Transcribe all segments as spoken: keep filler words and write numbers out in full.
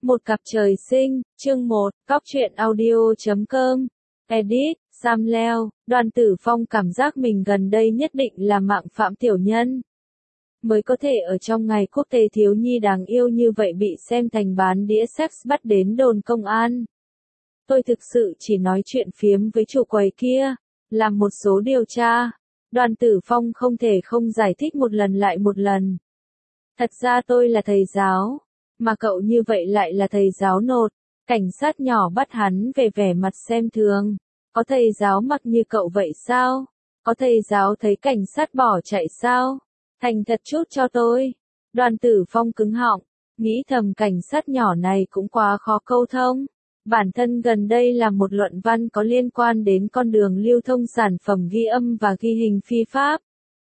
Một cặp trời sinh, chương một, cóc truyện audio chấm com, edit, Sam Leo, Đoàn Tử Phong cảm giác mình gần đây nhất định là mạng phạm tiểu nhân. Mới có thể ở trong ngày quốc tế thiếu nhi đáng yêu như vậy bị xem thành bán đĩa sex bắt đến đồn công an. Tôi thực sự chỉ nói chuyện phiếm với chủ quầy kia, làm một số điều tra. Đoàn Tử Phong không thể không giải thích một lần lại một lần. Thật ra tôi là thầy giáo, mà cậu như vậy lại là thầy giáo nột. Cảnh sát nhỏ bắt hắn về vẻ mặt xem thường. Có thầy giáo mặc như cậu vậy sao? Có thầy giáo thấy cảnh sát bỏ chạy sao? Thành thật chút cho tôi. Đoàn Tử Phong cứng họng, nghĩ thầm cảnh sát nhỏ này cũng quá khó câu thông. Bản thân gần đây là một luận văn có liên quan đến con đường lưu thông sản phẩm ghi âm và ghi hình phi pháp.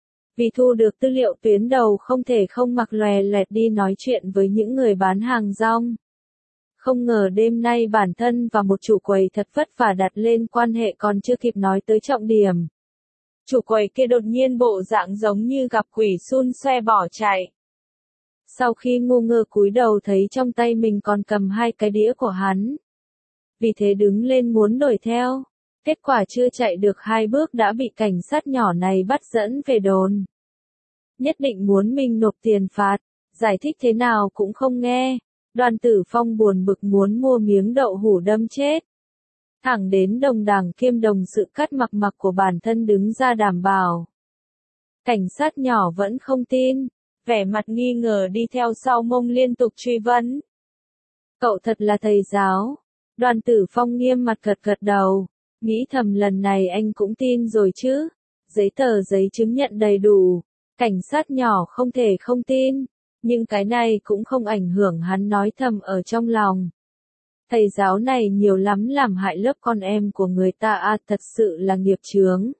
Vì thu được tư liệu tuyến đầu không thể không mặc lòe loẹt đi nói chuyện với những người bán hàng rong. Không ngờ đêm nay bản thân và một chủ quầy thật vất vả đặt lên quan hệ còn chưa kịp nói tới trọng điểm. Chủ quầy kia đột nhiên bộ dạng giống như gặp quỷ xun xoe bỏ chạy. Sau khi ngu ngơ cúi đầu thấy trong tay mình còn cầm hai cái đĩa của hắn. Vì thế đứng lên muốn đuổi theo. Kết quả chưa chạy được hai bước đã bị cảnh sát nhỏ này bắt dẫn về đồn. Nhất định muốn mình nộp tiền phạt, giải thích thế nào cũng không nghe. Đoàn Tử Phong buồn bực muốn mua miếng đậu hũ đâm chết. Thẳng đến đồng đảng kiêm đồng sự cắt mặc mặc của bản thân đứng ra đảm bảo. Cảnh sát nhỏ vẫn không tin, vẻ mặt nghi ngờ đi theo sau mông liên tục truy vấn. Cậu thật là thầy giáo. Đoàn Tử Phong nghiêm mặt gật gật đầu, nghĩ thầm lần này anh cũng tin rồi chứ. Giấy tờ giấy chứng nhận đầy đủ, cảnh sát nhỏ không thể không tin. Nhưng cái này cũng không ảnh hưởng hắn nói thầm ở trong lòng. Thầy giáo này nhiều lắm làm hại lớp con em của người ta à, thật sự là nghiệp chướng.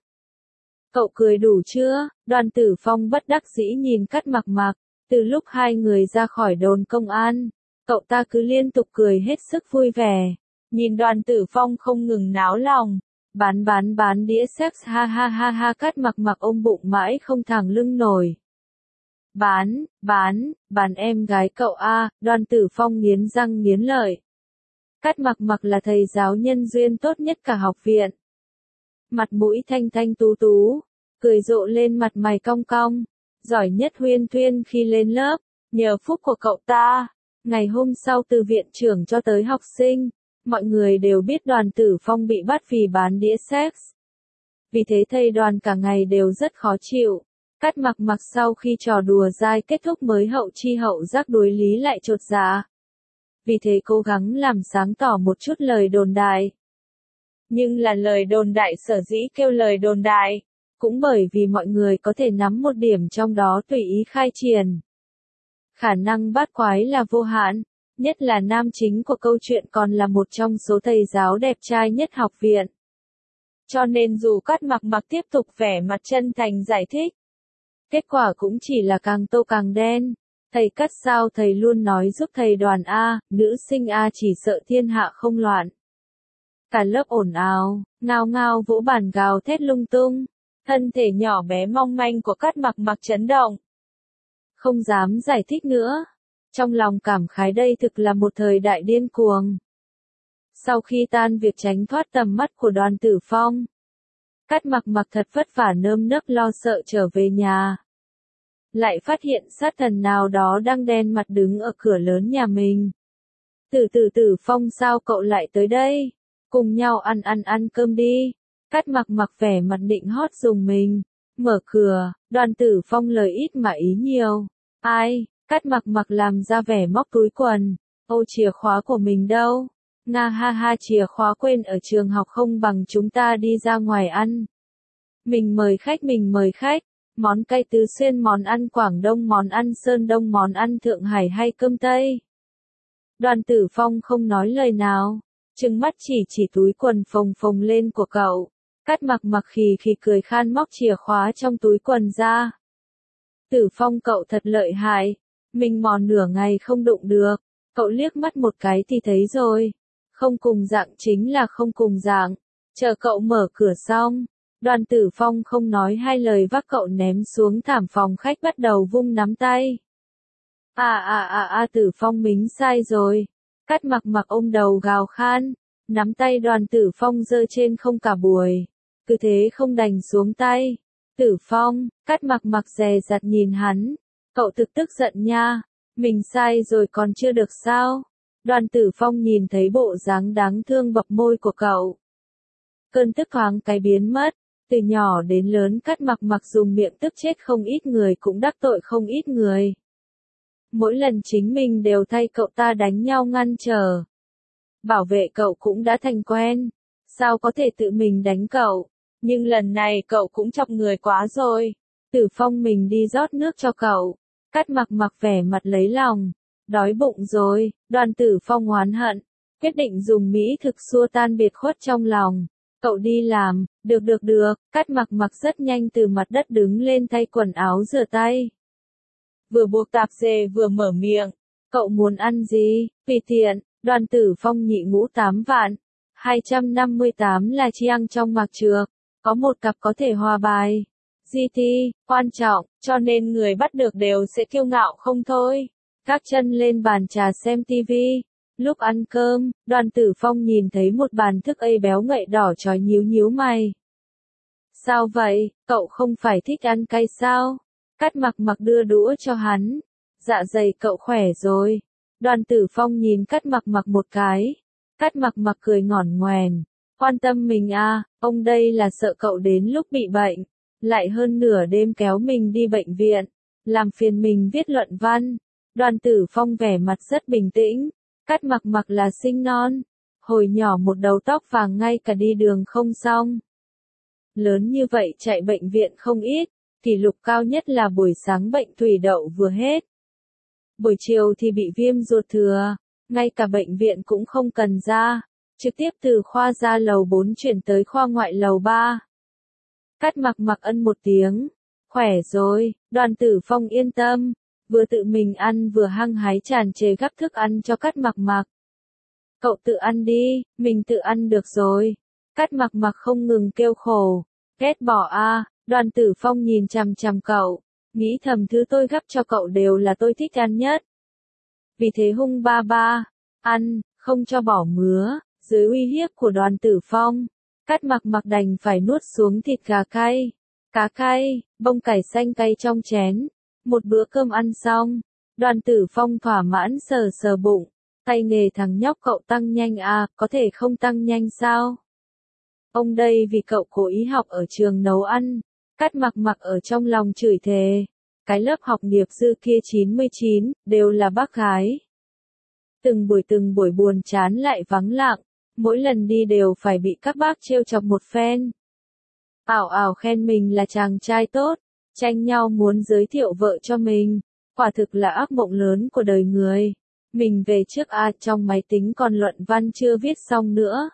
Cậu cười đủ chưa? Đoàn Tử Phong bất đắc dĩ nhìn Cát Mặc Mặc. Từ lúc hai người ra khỏi đồn công an, cậu ta cứ liên tục cười hết sức vui vẻ. Nhìn Đoàn Tử Phong không ngừng náo lòng. Bán bán bán đĩa sex ha ha ha ha. Cát Mặc Mặc ôm bụng mãi không thẳng lưng nổi. Bán, bán, bán em gái cậu a. Đoàn Tử Phong nghiến răng nghiến lợi. Cát Mặc Mặc là thầy giáo nhân duyên tốt nhất cả học viện. Mặt mũi thanh thanh tú tú, cười rộ lên mặt mày cong cong, giỏi nhất huyên thuyên khi lên lớp, nhờ phúc của cậu ta. Ngày hôm sau từ viện trưởng cho tới học sinh, mọi người đều biết Đoàn Tử Phong bị bắt vì bán đĩa sex. Vì thế thầy Đoàn cả ngày đều rất khó chịu. Cát Mặc Mặc sau khi trò đùa dai kết thúc mới hậu chi hậu giác đối lý lại chột dạ. Vì thế cố gắng làm sáng tỏ một chút lời đồn đại. Nhưng là lời đồn đại sở dĩ kêu lời đồn đại, cũng bởi vì mọi người có thể nắm một điểm trong đó tùy ý khai triển. Khả năng bát quái là vô hạn, nhất là nam chính của câu chuyện còn là một trong số thầy giáo đẹp trai nhất học viện. Cho nên dù Cát Mặc Mặc tiếp tục vẻ mặt chân thành giải thích, kết quả cũng chỉ là càng tô càng đen. Thầy Cát sao thầy luôn nói giúp thầy Đoàn A, nữ sinh A chỉ sợ thiên hạ không loạn. Cả lớp ồn ào, ngao ngao vỗ bàn gào thét lung tung. Thân thể nhỏ bé mong manh của Cát Mặc Mặc chấn động. Không dám giải thích nữa. Trong lòng cảm khái đây thực là một thời đại điên cuồng. Sau khi tan việc tránh thoát tầm mắt của Đoàn Tử Phong, Cát Mặc Mặc thật vất vả nơm nớp lo sợ trở về nhà. Lại phát hiện sát thần nào đó đang đen mặt đứng ở cửa lớn nhà mình. Tử Tử Tử Phong sao cậu lại tới đây? Cùng nhau ăn ăn ăn cơm đi. Cát Mặc Mặc vẻ mặt định hót dùng mình. Mở cửa, Đoàn Tử Phong lời ít mà ý nhiều. Ai? Cát Mặc Mặc làm ra vẻ móc túi quần. Ô chìa khóa của mình đâu? Nga ha ha, chìa khóa quên ở trường học không bằng chúng ta đi ra ngoài ăn. Mình mời khách mình mời khách. Món cay Tứ Xuyên, món ăn Quảng Đông, món ăn Sơn Đông, món ăn Thượng Hải hay cơm Tây. Đoàn Tử Phong không nói lời nào, trừng mắt chỉ chỉ túi quần phồng phồng lên của cậu. Cát Mặc Mặc khì khì cười khan móc chìa khóa trong túi quần ra. Tử Phong cậu thật lợi hại, mình mò nửa ngày không đụng được, cậu liếc mắt một cái thì thấy rồi. Không cùng dạng chính là không cùng dạng, chờ cậu mở cửa xong. Đoàn Tử Phong không nói hai lời vác cậu ném xuống thảm phòng khách bắt đầu vung nắm tay. À à à à Tử Phong mình sai rồi. Cát Mặc Mặc ôm đầu gào khan, nắm tay Đoàn Tử Phong giơ trên không cả buổi. Cứ thế không đành xuống tay. Tử Phong, Cát Mặc Mặc dè dặt nhìn hắn. Cậu thực tức giận nha. Mình sai rồi còn chưa được sao? Đoàn Tử Phong nhìn thấy bộ dáng đáng thương bập môi của cậu. Cơn tức thoáng cái biến mất. Từ nhỏ đến lớn Cát Mặc Mặc dùng miệng tức chết không ít người cũng đắc tội không ít người. Mỗi lần chính mình đều thay cậu ta đánh nhau ngăn trở. Bảo vệ cậu cũng đã thành quen. Sao có thể tự mình đánh cậu? Nhưng lần này cậu cũng chọc người quá rồi. Tử Phong mình đi rót nước cho cậu. Cát Mặc Mặc vẻ mặt lấy lòng. Đói bụng rồi, Đoàn Tử Phong oán hận. Quyết định dùng mỹ thực xua tan biệt khuất trong lòng. Cậu đi làm, được được được, Cát Mặc Mặc rất nhanh từ mặt đất đứng lên thay quần áo rửa tay. Vừa buộc tạp dề vừa mở miệng. Cậu muốn ăn gì? Vì tiện, Đoàn Tử Phong nhị ngũ tám vạn. hai trăm năm mươi tám là chiang trong mạc trược. Có một cặp có thể hòa bài. giê tê, quan trọng, cho nên người bắt được đều sẽ kiêu ngạo không thôi. Các chân lên bàn trà xem tivi. Lúc ăn cơm, Đoàn Tử Phong nhìn thấy một bàn thức ăn béo ngậy đỏ chói nhíu nhíu mày. Sao vậy, cậu không phải thích ăn cay sao? Cát Mặc Mặc đưa đũa cho hắn. Dạ dày cậu khỏe rồi. Đoàn Tử Phong nhìn Cát Mặc Mặc một cái. Cát Mặc Mặc cười ngỏn ngoèn. Quan tâm mình à, ông đây là sợ cậu đến lúc bị bệnh. Lại hơn nửa đêm kéo mình đi bệnh viện. Làm phiền mình viết luận văn. Đoàn Tử Phong vẻ mặt rất bình tĩnh. Cát Mặc Mặc là sinh non. Hồi nhỏ một đầu tóc vàng ngay cả đi đường không xong. Lớn như vậy chạy bệnh viện không ít. Kỷ lục cao nhất là buổi sáng bệnh thủy đậu vừa hết. Buổi chiều thì bị viêm ruột thừa. Ngay cả bệnh viện cũng không cần ra. Trực tiếp từ khoa ra lầu bốn chuyển tới khoa ngoại lầu ba. Cát Mặc Mặc ân một tiếng. Khỏe rồi, Đoàn Tử Phong yên tâm. Vừa tự mình ăn vừa hăng hái tràn trề gắp thức ăn cho Cát Mặc Mặc. Cậu tự ăn đi, mình tự ăn được rồi. Cát Mặc Mặc không ngừng kêu khổ. Ghét bỏ a. À. Đoàn Tử Phong nhìn chằm chằm cậu. Nghĩ thầm thứ tôi gắp cho cậu đều là tôi thích ăn nhất. Vì thế hung ba ba. Ăn, không cho bỏ mứa. Dưới uy hiếp của Đoàn Tử Phong. Cát Mặc Mặc đành phải nuốt xuống thịt gà cay. Cá cay, bông cải xanh cay trong chén. Một bữa cơm ăn xong, Đoàn Tử Phong thỏa mãn sờ sờ bụng. Tay nghề thằng nhóc cậu tăng nhanh à, có thể không tăng nhanh sao? Ông đây vì cậu cố ý học ở trường nấu ăn. Cát Mặc Mặc ở trong lòng chửi thề. Cái lớp học nghiệp dư kia chín mươi chín, đều là bác gái. Từng buổi từng buổi buồn chán lại vắng lặng. Mỗi lần đi đều phải bị các bác trêu chọc một phen. Ảo ảo khen mình là chàng trai tốt. Tranh nhau muốn giới thiệu vợ cho mình. Quả thực là ác mộng lớn của đời người. Mình về trước à, trong máy tính còn luận văn chưa viết xong nữa.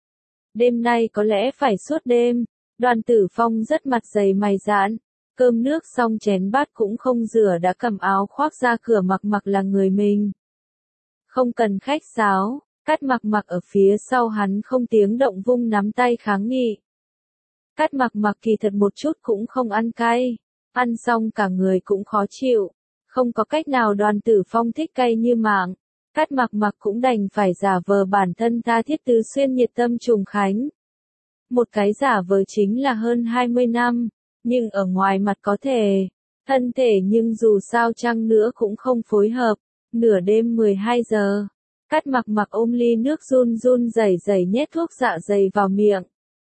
Đêm nay có lẽ phải suốt đêm. Đoàn Tử Phong rất mặt dày mày dạn. Cơm nước xong chén bát cũng không rửa đã cầm áo khoác ra cửa Mặc Mặc là người mình. Không cần khách sáo. Cát Mặc Mặc ở phía sau hắn không tiếng động vung nắm tay kháng nghị. Cát Mặc Mặc kỳ thật một chút cũng không ăn cay. Ăn xong cả người cũng khó chịu. Không có cách nào Đoàn Tử Phong thích cay như mạng. Cát Mặc Mặc cũng đành phải giả vờ bản thân tha thiết tứ xuyên nhiệt tâm trùng khánh. Một cái giả vờ chính là hơn hai mươi năm. Nhưng ở ngoài mặt có thể. Thân thể nhưng dù sao chăng nữa cũng không phối hợp. Nửa đêm mười hai giờ. Cát Mặc Mặc ôm ly nước run run rẩy rẩy nhét thuốc dạ dày vào miệng.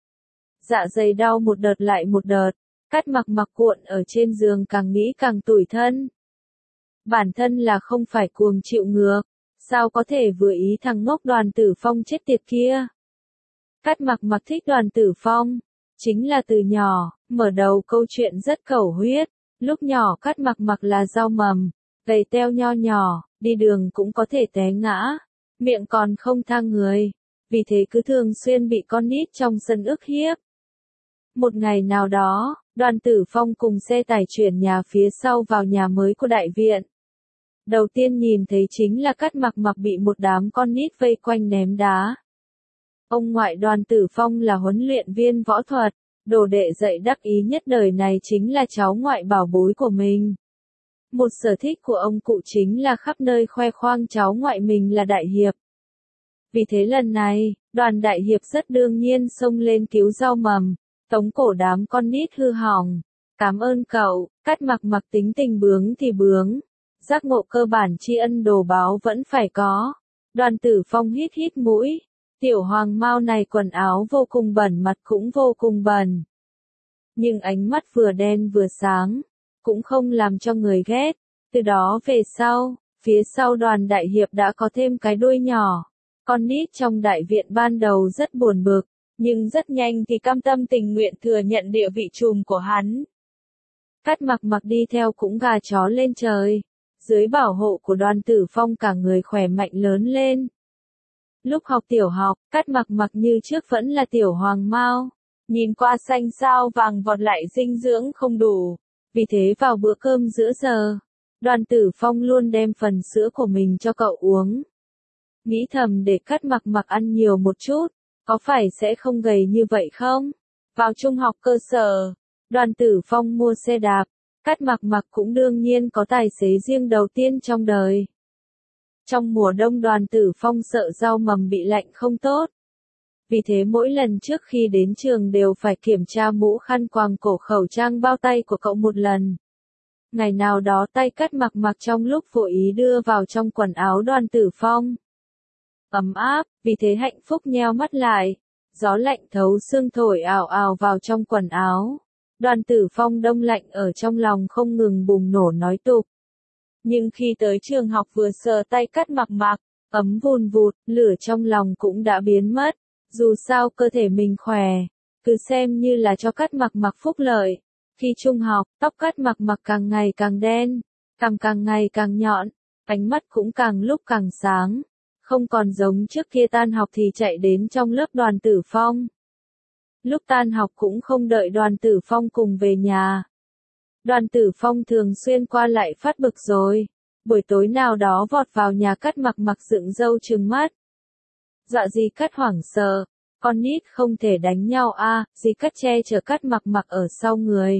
Dạ dày đau một đợt lại một đợt. Cát Mặc Mặc cuộn ở trên giường càng nghĩ càng tủi thân. Bản thân là không phải cuồng chịu ngược. Sao có thể vừa ý thằng ngốc Đoàn Tử Phong chết tiệt kia. Cát Mặc Mặc thích Đoàn Tử Phong. Chính là từ nhỏ, mở đầu câu chuyện rất khẩu huyết. Lúc nhỏ Cát Mặc Mặc là rau mầm. Gầy teo nho nhỏ, đi đường cũng có thể té ngã. Miệng còn không tha người. Vì thế cứ thường xuyên bị con nít trong sân ức hiếp. Một ngày nào đó, Đoàn Tử Phong cùng xe tải chuyển nhà phía sau vào nhà mới của đại viện. Đầu tiên nhìn thấy chính là Cát Mặc Mặc bị một đám con nít vây quanh ném đá. Ông ngoại Đoàn Tử Phong là huấn luyện viên võ thuật, đồ đệ dạy đắc ý nhất đời này chính là cháu ngoại bảo bối của mình. Một sở thích của ông cụ chính là khắp nơi khoe khoang cháu ngoại mình là đại hiệp. Vì thế lần này, Đoàn đại hiệp rất đương nhiên xông lên cứu rau mầm, tống cổ đám con nít hư hỏng. Cảm ơn cậu, Cát Mặc Mặc tính tình bướng thì bướng. Giác ngộ cơ bản tri ân đồ báo vẫn phải có. Đoàn Tử Phong hít hít mũi. Tiểu hoàng mao này quần áo vô cùng bẩn, mặt cũng vô cùng bẩn. Nhưng ánh mắt vừa đen vừa sáng, cũng không làm cho người ghét. Từ đó về sau, phía sau Đoàn đại hiệp đã có thêm cái đuôi nhỏ. Con nít trong đại viện ban đầu rất buồn bực, nhưng rất nhanh thì cam tâm tình nguyện thừa nhận địa vị trùm của hắn. Cát Mặc Mặc đi theo cũng gà chó lên trời. Dưới bảo hộ của Đoàn Tử Phong cả người khỏe mạnh lớn lên. Lúc học tiểu học, Cát Mặc Mặc như trước vẫn là tiểu hoàng mao. Nhìn qua xanh xao vàng vọt lại dinh dưỡng không đủ. Vì thế vào bữa cơm giữa giờ, Đoàn Tử Phong luôn đem phần sữa của mình cho cậu uống. Nghĩ thầm để Cát Mặc Mặc ăn nhiều một chút, có phải sẽ không gầy như vậy không? Vào trung học cơ sở, Đoàn Tử Phong mua xe đạp, Cát Mặc Mặc cũng đương nhiên có tài xế riêng đầu tiên trong đời. Trong mùa đông Đoàn Tử Phong sợ rau mầm bị lạnh không tốt. Vì thế mỗi lần trước khi đến trường đều phải kiểm tra mũ khăn quàng cổ khẩu trang bao tay của cậu một lần. Ngày nào đó tay Cát Mặc Mặc trong lúc vô ý đưa vào trong quần áo Đoàn Tử Phong. Ấm áp, vì thế hạnh phúc nheo mắt lại. Gió lạnh thấu xương thổi ào ào vào trong quần áo. Đoàn Tử Phong đông lạnh ở trong lòng không ngừng bùng nổ nói tục. Nhưng khi tới trường học vừa sờ tay Cát Mặc Mặc, ấm vùn vụt, lửa trong lòng cũng đã biến mất. Dù sao cơ thể mình khỏe, cứ xem như là cho Cát Mặc Mặc phúc lợi. Khi trung học, tóc Cát Mặc Mặc càng ngày càng đen, cằm càng ngày càng nhọn, ánh mắt cũng càng lúc càng sáng. Không còn giống trước kia tan học thì chạy đến trong lớp Đoàn Tử Phong. Lúc tan học cũng không đợi Đoàn Tử Phong cùng về nhà. Đoàn Tử Phong thường xuyên qua lại phát bực rồi. Buổi tối nào đó vọt vào nhà Cát Mặc Mặc dựng râu trừng mắt. Dọa dì Cát hoảng sợ. Con nít không thể đánh nhau a, à, dì Cát che chở Cát Mặc Mặc ở sau người.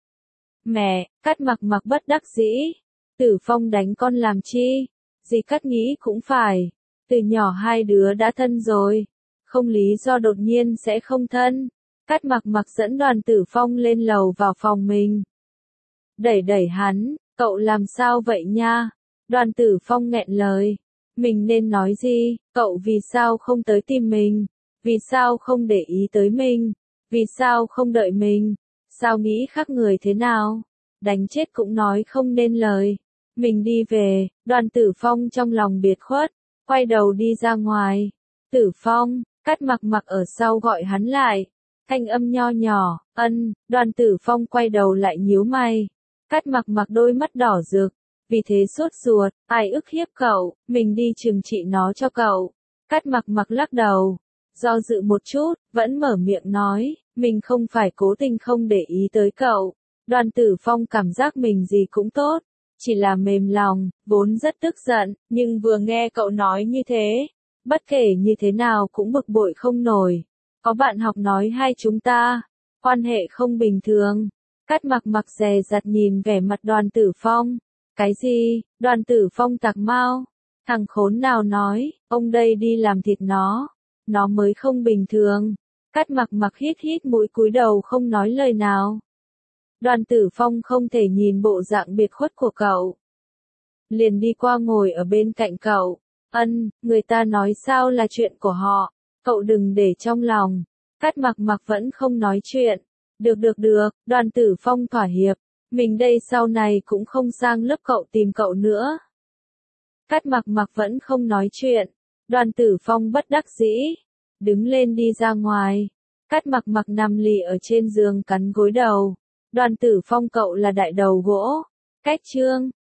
Mẹ, Cát Mặc Mặc bất đắc dĩ. Tử Phong đánh con làm chi? Dì Cát nghĩ cũng phải. Từ nhỏ hai đứa đã thân rồi. Không lý do đột nhiên sẽ không thân. Cát Mặc Mặc dẫn Đoàn Tử Phong lên lầu vào phòng mình. Đẩy đẩy hắn, cậu làm sao vậy nha? Đoàn Tử Phong nghẹn lời. Mình nên nói gì? Cậu vì sao không tới tìm mình? Vì sao không để ý tới mình? Vì sao không đợi mình? Sao nghĩ khác người thế nào? Đánh chết cũng nói không nên lời. Mình đi về, Đoàn Tử Phong trong lòng biệt khuất, quay đầu đi ra ngoài. Tử Phong, Cát Mặc Mặc ở sau gọi hắn lại. Thanh âm nho nhỏ, ân, Đoàn Tử Phong quay đầu lại nhíu mày. Cát Mặc Mặc đôi mắt đỏ rực, vì thế sốt ruột, ai ức hiếp cậu, mình đi trừng trị nó cho cậu. Cát Mặc Mặc lắc đầu, do dự một chút, vẫn mở miệng nói, mình không phải cố tình không để ý tới cậu. Đoàn Tử Phong cảm giác mình gì cũng tốt, chỉ là mềm lòng, vốn rất tức giận, nhưng vừa nghe cậu nói như thế, bất kể như thế nào cũng bực bội không nổi. Có bạn học nói hai chúng ta, quan hệ không bình thường. Cát Mặc Mặc dè dặt nhìn vẻ mặt Đoàn Tử Phong. Cái gì? Đoàn Tử Phong tạc mau. Thằng khốn nào nói, ông đây đi làm thịt nó. Nó mới không bình thường. Cát Mặc Mặc hít hít mũi cúi đầu không nói lời nào. Đoàn Tử Phong không thể nhìn bộ dạng biệt khuất của cậu. Liền đi qua ngồi ở bên cạnh cậu. Ân, người ta nói sao là chuyện của họ. Cậu đừng để trong lòng. Cát Mặc Mặc vẫn không nói chuyện. Được được được, Đoàn Tử Phong thỏa hiệp. Mình đây sau này cũng không sang lớp cậu tìm cậu nữa. Cát Mặc Mặc vẫn không nói chuyện. Đoàn Tử Phong bất đắc dĩ. Đứng lên đi ra ngoài. Cát Mặc Mặc nằm lì ở trên giường cắn gối đầu. Đoàn Tử Phong cậu là đại đầu gỗ. Cách chương.